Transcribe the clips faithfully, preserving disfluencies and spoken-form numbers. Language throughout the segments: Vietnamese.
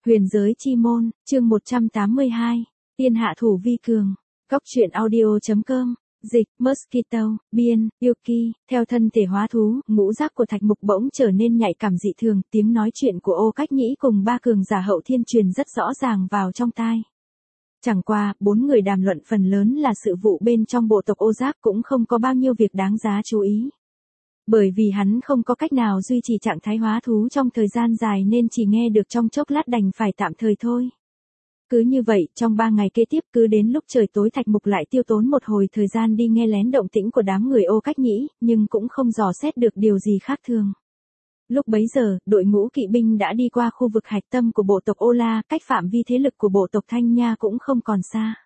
Huyền giới chi môn, chương một trăm tám mươi hai, tiên hạ thủ vi cường. Cốc truyện audio.com, dịch, Mosquito, biên, Yuki, theo thân thể hóa thú, ngũ giác của Thạch Mục bỗng trở nên nhạy cảm dị thường, tiếng nói chuyện của Ô Cách Nhĩ cùng ba cường giả hậu thiên truyền rất rõ ràng vào trong tai. Chẳng qua, bốn người đàm luận phần lớn là sự vụ bên trong bộ tộc Ô Giác cũng không có bao nhiêu việc đáng giá chú ý. Bởi vì hắn không có cách nào duy trì trạng thái hóa thú trong thời gian dài nên chỉ nghe được trong chốc lát đành phải tạm thời thôi. Cứ như vậy, trong ba ngày kế tiếp cứ đến lúc trời tối Thạch Mục lại tiêu tốn một hồi thời gian đi nghe lén động tĩnh của đám người Ô Cách Nhĩ, nhưng cũng không dò xét được điều gì khác thường. Lúc bấy giờ, đội ngũ kỵ binh đã đi qua khu vực hạch tâm của bộ tộc Ô La, cách phạm vi thế lực của bộ tộc Thanh Nha cũng không còn xa.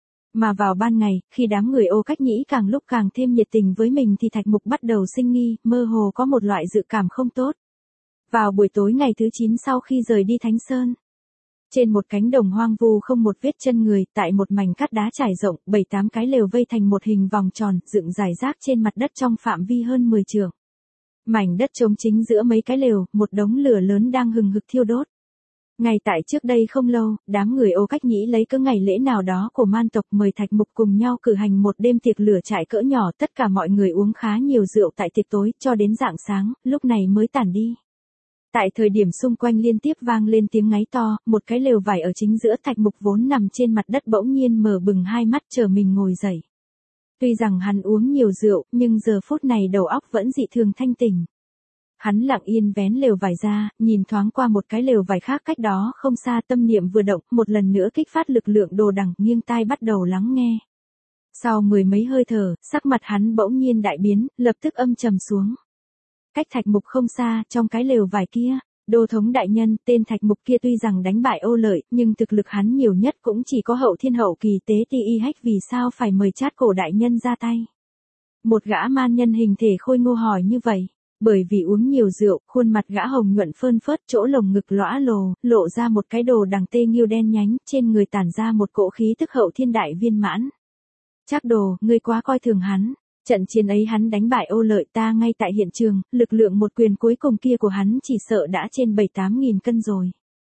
Mà vào ban ngày, khi đám người Ô Cách Nhĩ càng lúc càng thêm nhiệt tình với mình thì Thạch Mục bắt đầu sinh nghi, mơ hồ có một loại dự cảm không tốt. Vào buổi tối ngày thứ chín sau khi rời đi Thánh Sơn, trên một cánh đồng hoang vu không một vết chân người, tại một mảnh cát đá trải rộng, bảy tám cái lều vây thành một hình vòng tròn, dựng rải rác trên mặt đất trong phạm vi hơn mười trượng. Mảnh đất trống chính giữa mấy cái lều, một đống lửa lớn đang hừng hực thiêu đốt. Ngay tại trước đây không lâu, đám người Ô Cách Nhĩ lấy cớ ngày lễ nào đó của man tộc mời Thạch Mục cùng nhau cử hành một đêm tiệc lửa trại cỡ nhỏ, tất cả mọi người uống khá nhiều rượu tại tiệc tối, cho đến rạng sáng, lúc này mới tản đi. Tại thời điểm xung quanh liên tiếp vang lên tiếng ngáy to, một cái lều vải ở chính giữa, Thạch Mục vốn nằm trên mặt đất bỗng nhiên mở bừng hai mắt chờ mình ngồi dậy. Tuy rằng hắn uống nhiều rượu, nhưng giờ phút này đầu óc vẫn dị thường thanh tỉnh. Hắn lặng yên vén lều vải ra, nhìn thoáng qua một cái lều vải khác cách đó không xa, tâm niệm vừa động, một lần nữa kích phát lực lượng đồ đằng, nghiêng tai bắt đầu lắng nghe. Sau mười mấy hơi thở, sắc mặt hắn bỗng nhiên đại biến, lập tức âm trầm xuống. Cách Thạch Mục không xa, trong cái lều vải kia, Đô thống đại nhân, tên Thạch Mục kia tuy rằng đánh bại Ô Lợi, nhưng thực lực hắn nhiều nhất cũng chỉ có hậu thiên hậu kỳ tế ti y hách, vì sao phải mời Trát Cổ đại nhân ra tay? Một gã man nhân hình thể khôi ngô hỏi như vậy. Bởi vì uống nhiều rượu, khuôn mặt gã hồng nhuận phơn phớt, chỗ lồng ngực lõa lồ, lộ ra một cái đồ đằng tê nghiêu đen nhánh, trên người tản ra một cỗ khí tức hậu thiên đại viên mãn. Trác Đồ, ngươi quá coi thường hắn. Trận chiến ấy hắn đánh bại Ô Lợi ta ngay tại hiện trường, lực lượng một quyền cuối cùng kia của hắn chỉ sợ đã trên bảy tám nghìn cân rồi.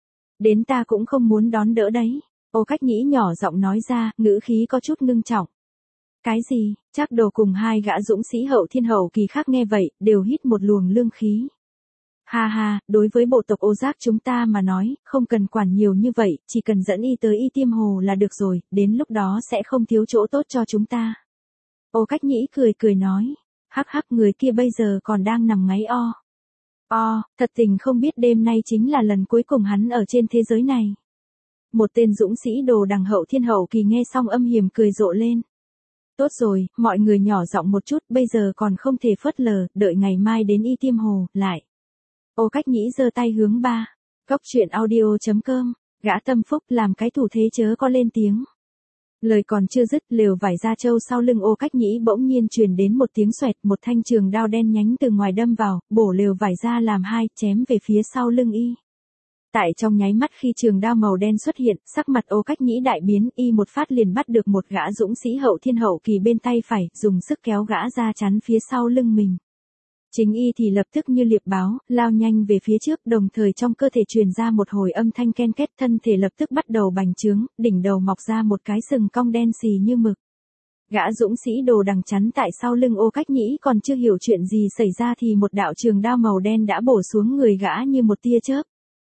Đến ta cũng không muốn đón đỡ đấy. Ô Cách Nhĩ nhỏ giọng nói ra, ngữ khí có chút ngưng trọng. Cái gì? Trác Đồ cùng hai gã dũng sĩ hậu thiên hậu kỳ khác nghe vậy, đều hít một luồng lương khí. Ha ha, đối với bộ tộc Ô Giác chúng ta mà nói, không cần quản nhiều như vậy, chỉ cần dẫn y tới Y Tiêm Hồ là được rồi, đến lúc đó sẽ không thiếu chỗ tốt cho chúng ta. Ô Cách Nhĩ cười cười nói, hắc hắc, người kia bây giờ còn đang nằm ngáy o. O, thật tình không biết đêm nay chính là lần cuối cùng hắn ở trên thế giới này. Một tên dũng sĩ đồ đằng hậu thiên hậu kỳ nghe xong âm hiểm cười rộ lên. Tốt rồi, mọi người nhỏ giọng một chút, bây giờ còn không thể phớt lờ, đợi ngày mai đến Y Tiêm Hồ, lại. Ô Cách Nhĩ giơ tay hướng ba. Cốc truyện audio.com, gã tâm phúc làm cái thủ thế chớ có lên tiếng. Lời còn chưa dứt, lều vải da trâu sau lưng Ô Cách Nhĩ bỗng nhiên truyền đến một tiếng xoẹt, một thanh trường đao đen nhánh từ ngoài đâm vào, bổ lều vải ra làm hai, chém về phía sau lưng y. Tại trong nháy mắt khi trường đao màu đen xuất hiện, sắc mặt Ô Cách Nhĩ đại biến, y một phát liền bắt được một gã dũng sĩ hậu thiên hậu kỳ bên tay phải, dùng sức kéo gã ra chắn phía sau lưng mình. Chính y thì lập tức như liệp báo, lao nhanh về phía trước, đồng thời trong cơ thể truyền ra một hồi âm thanh ken két, thân thể lập tức bắt đầu bành trướng, đỉnh đầu mọc ra một cái sừng cong đen xì như mực. Gã dũng sĩ đồ đằng chắn tại sau lưng Ô Cách Nhĩ còn chưa hiểu chuyện gì xảy ra thì một đạo trường đao màu đen đã bổ xuống người gã như một tia chớp.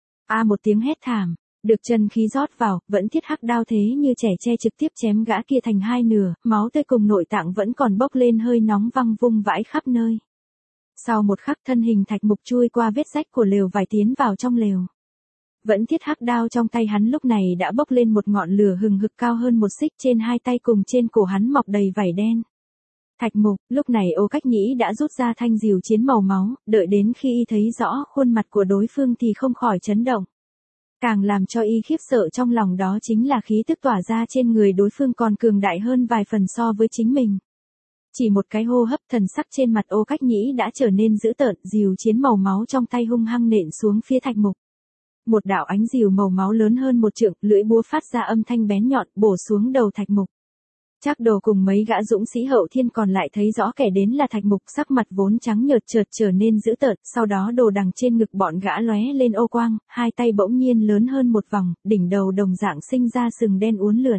A một tiếng hét thảm, được chân khí rót vào, vẫn thiết hắc đao thế như trẻ tre trực tiếp chém gã kia thành hai nửa, máu tươi cùng nội tạng vẫn còn bốc lên hơi nóng văng vung vãi khắp nơi. Sau một khắc thân hình Thạch Mục chui qua vết rách của lều vải tiến vào trong lều. Vẫn thiết hắc đao trong tay hắn lúc này đã bốc lên một ngọn lửa hừng hực cao hơn một xích, trên hai tay cùng trên cổ hắn mọc đầy vảy đen. Thạch Mục, lúc này Ô Cách Nhĩ đã rút ra thanh diều chiến màu máu, đợi đến khi y thấy rõ khuôn mặt của đối phương thì không khỏi chấn động. Càng làm cho y khiếp sợ trong lòng đó chính là khí tức tỏa ra trên người đối phương còn cường đại hơn vài phần so với chính mình. Chỉ một cái hô hấp, thần sắc trên mặt Ô Cách Nhĩ đã trở nên dữ tợn, diều chiến màu máu trong tay hung hăng nện xuống phía Thạch Mục. Một đạo ánh diều màu máu lớn hơn một trượng, lưỡi búa phát ra âm thanh bén nhọn, bổ xuống đầu Thạch Mục. Trác Đồ cùng mấy gã dũng sĩ hậu thiên còn lại thấy rõ kẻ đến là Thạch Mục, sắc mặt vốn trắng nhợt chợt trở nên dữ tợn, sau đó đồ đằng trên ngực bọn gã lóe lên ô quang, hai tay bỗng nhiên lớn hơn một vòng, đỉnh đầu đồng dạng sinh ra sừng đen uốn lượn.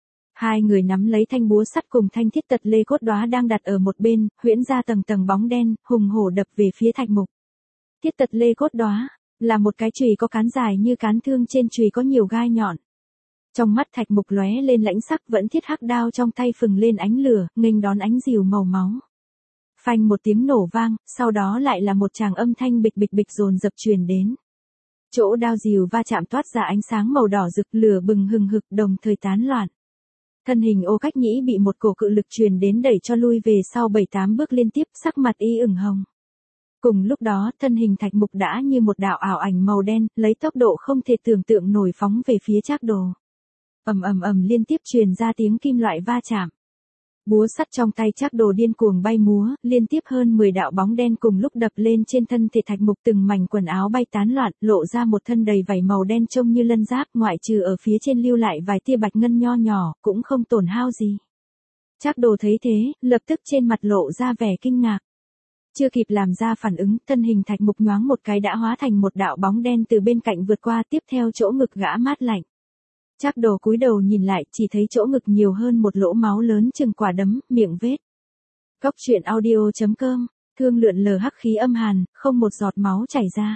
Hai người nắm lấy thanh búa sắt cùng thanh thiết tật lê cốt đóa đang đặt ở một bên, huyễn ra tầng tầng bóng đen, hùng hổ đập về phía Thạch Mục. Thiết tật lê cốt đóa là một cái chùy có cán dài như cán thương, trên chùy có nhiều gai nhọn. Trong mắt Thạch Mục lóe lên lãnh sắc, vẫn thiết hắc đao trong tay phừng lên ánh lửa, nghênh đón ánh rìu màu máu. Phanh một tiếng nổ vang, sau đó lại là một tràng âm thanh bịch bịch bịch dồn dập truyền đến. Chỗ đao rìu va chạm toát ra ánh sáng màu đỏ rực, lửa bừng hừng hực đồng thời tán loạn. Thân hình Ô Cách Nhĩ bị một cổ cự lực truyền đến đẩy cho lui về sau bảy tám bước liên tiếp, sắc mặt y ửng hồng. Cùng lúc đó, thân hình Thạch Mục đã như một đạo ảo ảnh màu đen, lấy tốc độ không thể tưởng tượng nổi phóng về phía Trác Đồ. Ầm ầm ầm liên tiếp truyền ra tiếng kim loại va chạm. Búa sắt trong tay Trác Đồ điên cuồng bay múa, liên tiếp hơn mười đạo bóng đen cùng lúc đập lên trên thân thể Thạch Mục, từng mảnh quần áo bay tán loạn, lộ ra một thân đầy vảy màu đen trông như lân giáp, ngoại trừ ở phía trên lưu lại vài tia bạch ngân nho nhỏ, cũng không tổn hao gì. Trác Đồ thấy thế, lập tức trên mặt lộ ra vẻ kinh ngạc. Chưa kịp làm ra phản ứng, thân hình Thạch Mục nhoáng một cái đã hóa thành một đạo bóng đen từ bên cạnh vượt qua, tiếp theo chỗ ngực gã mát lạnh. Trác Đồ cúi đầu nhìn lại, chỉ thấy chỗ ngực nhiều hơn một lỗ máu lớn chừng quả đấm, miệng vết. Cóc truyện audio chấm com, thương lượn lờ hắc khí âm hàn, không một giọt máu chảy ra.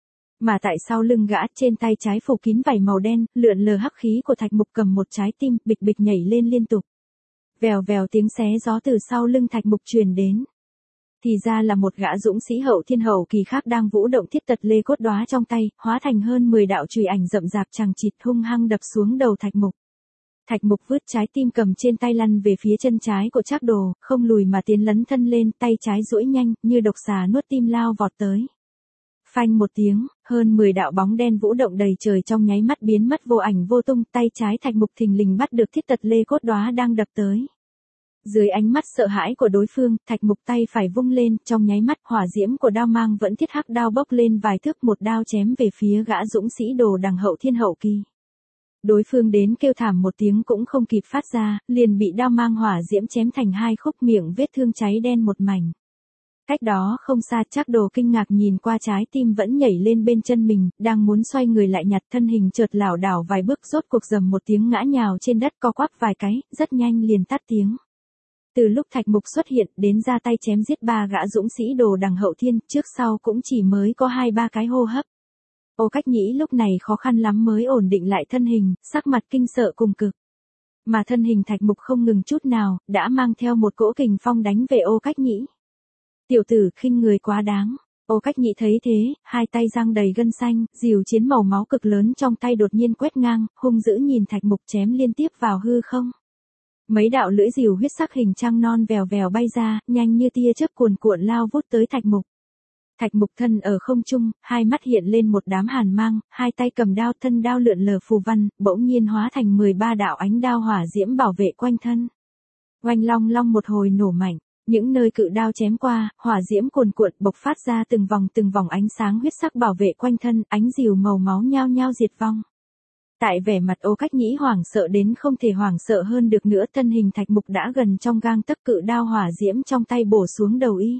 Mà tại sau lưng gã, trên tay trái phủ kín vảy màu đen, lượn lờ hắc khí của Thạch Mục cầm một trái tim, bịch bịch nhảy lên liên tục. Vèo vèo tiếng xé gió từ sau lưng Thạch Mục truyền đến. Thì ra là một gã dũng sĩ hậu thiên hậu kỳ khác đang vũ động thiết tật lê cốt đóa trong tay, hóa thành hơn mười đạo chùy ảnh rậm rạp chằng chịt hung hăng đập xuống đầu Thạch Mục. Thạch Mục vứt trái tim cầm trên tay lăn về phía chân trái của Trác Đồ, không lùi mà tiến lấn thân lên, tay trái duỗi nhanh, như độc xà nuốt tim lao vọt tới. Phanh một tiếng, hơn mười đạo bóng đen vũ động đầy trời trong nháy mắt biến mất vô ảnh vô tung, tay trái Thạch Mục thình lình bắt được thiết tật lê cốt đóa đang đập tới. Dưới ánh mắt sợ hãi của đối phương, Thạch Mục tay phải vung lên, trong nháy mắt hỏa diễm của đao mang vẫn thiết hắc đao bốc lên vài thước, một đao chém về phía gã dũng sĩ đồ đằng hậu thiên hậu kỳ. Đối phương đến kêu thảm một tiếng cũng không kịp phát ra, liền bị đao mang hỏa diễm chém thành hai khúc, miệng vết thương cháy đen một mảnh. Cách đó không xa, Trác Đồ kinh ngạc nhìn qua trái tim vẫn nhảy lên bên chân mình, đang muốn xoay người lại nhặt, thân hình chợt lảo đảo vài bước, rốt cuộc rầm một tiếng ngã nhào trên đất, co quắp vài cái, rất nhanh liền tắt tiếng. Từ lúc Thạch Mục xuất hiện đến ra tay chém giết ba gã dũng sĩ đồ đằng hậu thiên, trước sau cũng chỉ mới có hai ba cái hô hấp. Ô Cách Nhĩ lúc này khó khăn lắm mới ổn định lại thân hình, sắc mặt kinh sợ cùng cực. Mà thân hình Thạch Mục không ngừng chút nào, đã mang theo một cỗ kình phong đánh về Ô Cách Nhĩ. Tiểu tử khinh người quá đáng. Ô Cách Nhĩ thấy thế, hai tay giang đầy gân xanh, rìu chiến màu máu cực lớn trong tay đột nhiên quét ngang, hung dữ nhìn Thạch Mục chém liên tiếp vào hư không. Mấy đạo lưỡi rìu huyết sắc hình trăng non vèo vèo bay ra, nhanh như tia chớp cuồn cuộn lao vút tới Thạch Mục. Thạch Mục thân ở không trung, hai mắt hiện lên một đám hàn mang, hai tay cầm đao, thân đao lượn lờ phù văn, bỗng nhiên hóa thành mười ba đạo ánh đao hỏa diễm bảo vệ quanh thân. Oanh long long một hồi nổ mạnh, những nơi cự đao chém qua, hỏa diễm cuồn cuộn bộc phát ra từng vòng từng vòng ánh sáng huyết sắc bảo vệ quanh thân, ánh rìu màu máu nhao nhao diệt vong. Tại vẻ mặt Ô Cách Nhĩ hoảng sợ đến không thể hoảng sợ hơn được nữa, thân hình Thạch Mục đã gần trong gang tấc, cự đao hỏa diễm trong tay bổ xuống đầu y.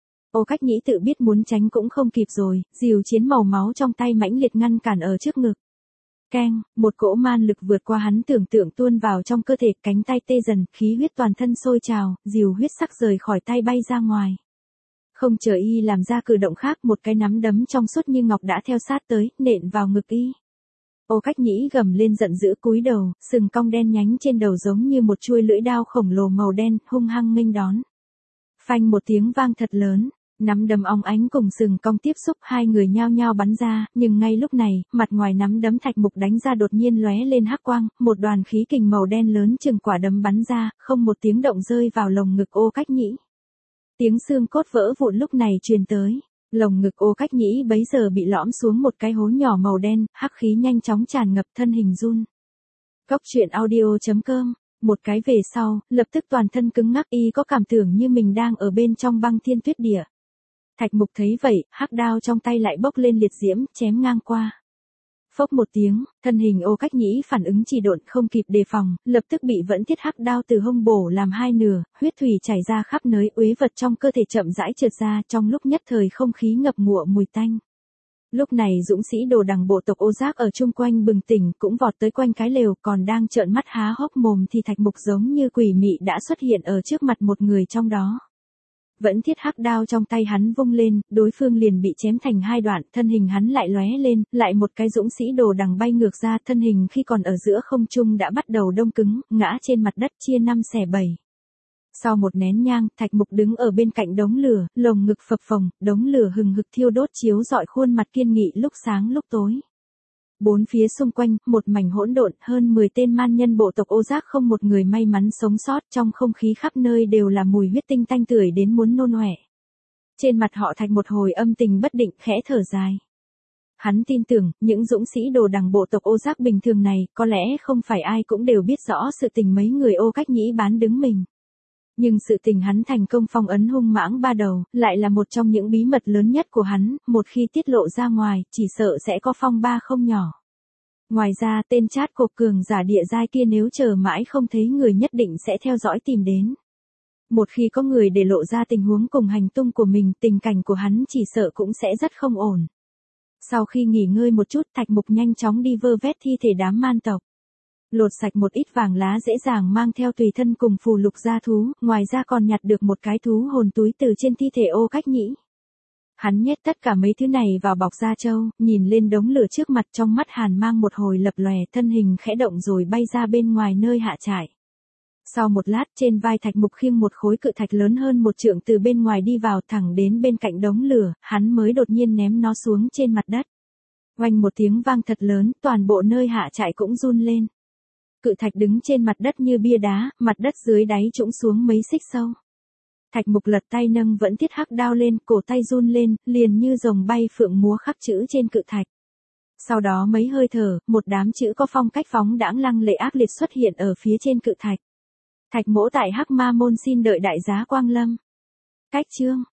Ô Cách Nhĩ tự biết muốn tránh cũng không kịp rồi, rìu chiến màu máu trong tay mãnh liệt ngăn cản ở trước ngực. Keng, một cỗ man lực vượt qua hắn tưởng tượng tuôn vào trong cơ thể, cánh tay tê dần, khí huyết toàn thân sôi trào, rìu huyết sắc rời khỏi tay bay ra ngoài. Không chờ y làm ra cử động khác, một cái nắm đấm trong suốt như ngọc đã theo sát tới, nện vào ngực y. Ô Cách Nhĩ gầm lên giận dữ, cúi đầu, sừng cong đen nhánh trên đầu giống như một chuôi lưỡi đao khổng lồ màu đen, hung hăng nghênh đón. Phanh một tiếng vang thật lớn, nắm đấm óng ánh cùng sừng cong tiếp xúc, hai người nhao nhao bắn ra, nhưng ngay lúc này, mặt ngoài nắm đấm Thạch Mục đánh ra đột nhiên lóe lên hắc quang, một đoàn khí kình màu đen lớn chừng quả đấm bắn ra, không một tiếng động rơi vào lồng ngực Ô Cách Nhĩ. Tiếng xương cốt vỡ vụn lúc này truyền tới. Lồng ngực Ô Cách Nhĩ bấy giờ bị lõm xuống một cái hố nhỏ màu đen, hắc khí nhanh chóng tràn ngập, thân hình run. Cóc truyện audio chấm com, một cái về sau, lập tức toàn thân cứng ngắc, y có cảm tưởng như mình đang ở bên trong băng thiên tuyết địa. Thạch Mục thấy vậy, hắc đao trong tay lại bốc lên liệt diễm, chém ngang qua. Phốc một tiếng, thân hình Ô Cách Nhĩ phản ứng trì độn không kịp đề phòng, lập tức bị Vẫn Thiết Hắc đao từ hông bổ làm hai nửa, huyết thủy chảy ra khắp nơi, uế vật trong cơ thể chậm rãi trượt ra, trong lúc nhất thời không khí ngập ngụa mùi tanh. Lúc này dũng sĩ đồ đằng bộ tộc Ô Giác ở chung quanh bừng tỉnh, cũng vọt tới quanh cái lều, còn đang trợn mắt há hốc mồm thì Thạch Mục giống như quỷ mị đã xuất hiện ở trước mặt một người trong đó. Vẫn Thiết Hắc đao trong tay hắn vung lên, đối phương liền bị chém thành hai đoạn, thân hình hắn lại lóe lên, lại một cái dũng sĩ đồ đằng bay ngược ra, thân hình khi còn ở giữa không trung đã bắt đầu đông cứng, ngã trên mặt đất chia năm xẻ bảy. Sau một nén nhang, Thạch Mục đứng ở bên cạnh đống lửa, lồng ngực phập phồng, đống lửa hừng hực thiêu đốt chiếu rọi khuôn mặt kiên nghị lúc sáng lúc tối. Bốn phía xung quanh, một mảnh hỗn độn, hơn mười tên man nhân bộ tộc Ô Giác không một người may mắn sống sót, trong không khí khắp nơi đều là mùi huyết tinh tanh tưởi đến muốn nôn ọe. Trên mặt họ Thạch một hồi âm tình bất định, khẽ thở dài. Hắn tin tưởng, những dũng sĩ đồ đằng bộ tộc Ô Giác bình thường này, có lẽ không phải ai cũng đều biết rõ sự tình mấy người Ô Cách Nhĩ bán đứng mình. Nhưng sự tình hắn thành công phong ấn hung mãng ba đầu, lại là một trong những bí mật lớn nhất của hắn, một khi tiết lộ ra ngoài, chỉ sợ sẽ có phong ba không nhỏ. Ngoài ra, tên Trát Cộp cường giả địa giai kia nếu chờ mãi không thấy người nhất định sẽ theo dõi tìm đến. Một khi có người để lộ ra tình huống cùng hành tung của mình, tình cảnh của hắn chỉ sợ cũng sẽ rất không ổn. Sau khi nghỉ ngơi một chút, Thạch Mục nhanh chóng đi vơ vét thi thể đám man tộc. Lột sạch một ít vàng lá dễ dàng mang theo tùy thân cùng phù lục gia thú, ngoài ra còn nhặt được một cái thú hồn túi từ trên thi thể Ô Cách Nhĩ. Hắn nhét tất cả mấy thứ này vào bọc da trâu, nhìn lên đống lửa trước mặt, trong mắt hàn mang một hồi lập lòe, thân hình khẽ động rồi bay ra bên ngoài nơi hạ trại. Sau một lát, trên vai Thạch Mục khiêng một khối cự thạch lớn hơn một trượng từ bên ngoài đi vào thẳng đến bên cạnh đống lửa, hắn mới đột nhiên ném nó xuống trên mặt đất. Oanh một tiếng vang thật lớn, toàn bộ nơi hạ trại cũng run lên. Cự thạch đứng trên mặt đất như bia đá, mặt đất dưới đáy trũng xuống mấy xích sâu. Thạch Mục lật tay nâng Vẫn Thiết Hắc đao lên, cổ tay run lên, liền như rồng bay phượng múa khắc chữ trên cự thạch. Sau đó mấy hơi thở, một đám chữ có phong cách phóng đãng lăng lệ ác liệt xuất hiện ở phía trên cự thạch. Thạch Mỗ tại Hắc Ma Môn xin đợi đại giá quang lâm. Cách chương